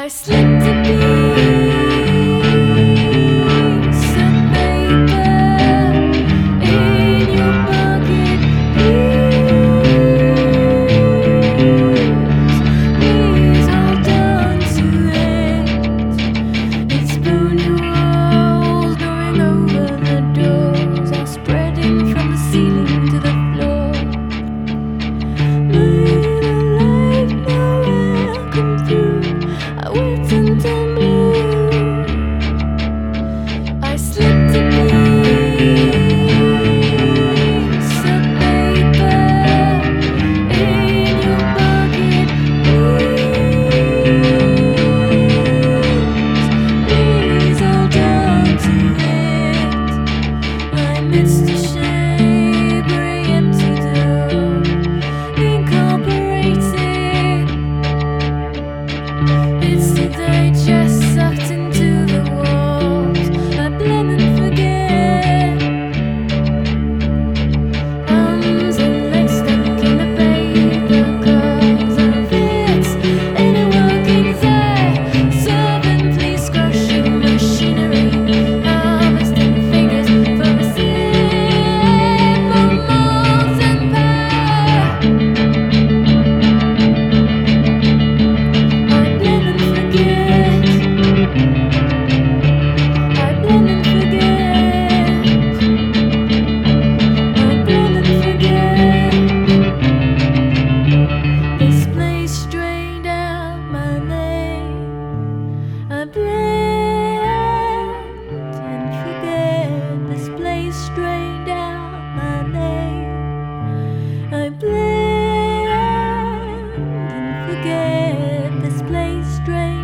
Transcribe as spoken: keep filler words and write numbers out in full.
I slipped a piece of paper in your pocket. Please, please hold on to it. It's bony walls going over the doors, all spreading from the ceiling to the floor. Little light, no welcome through. I wait until blue. I slipped a piece of paper in your pocket. Please, please hold on to it. I missed a shade, bring it to the incorporated. It's the digest sucked into the walls. I blend and forget. Arms and legs stuck in the paper cause of it. Anyone can say, servant, please crushing machinery, harvesting fingers for a sip of malt and power. I blend and forget. I blend and forget. I blend and forget. This place drained out my name. I blend and forget. This place drained out my name. I blend and forget. This place drained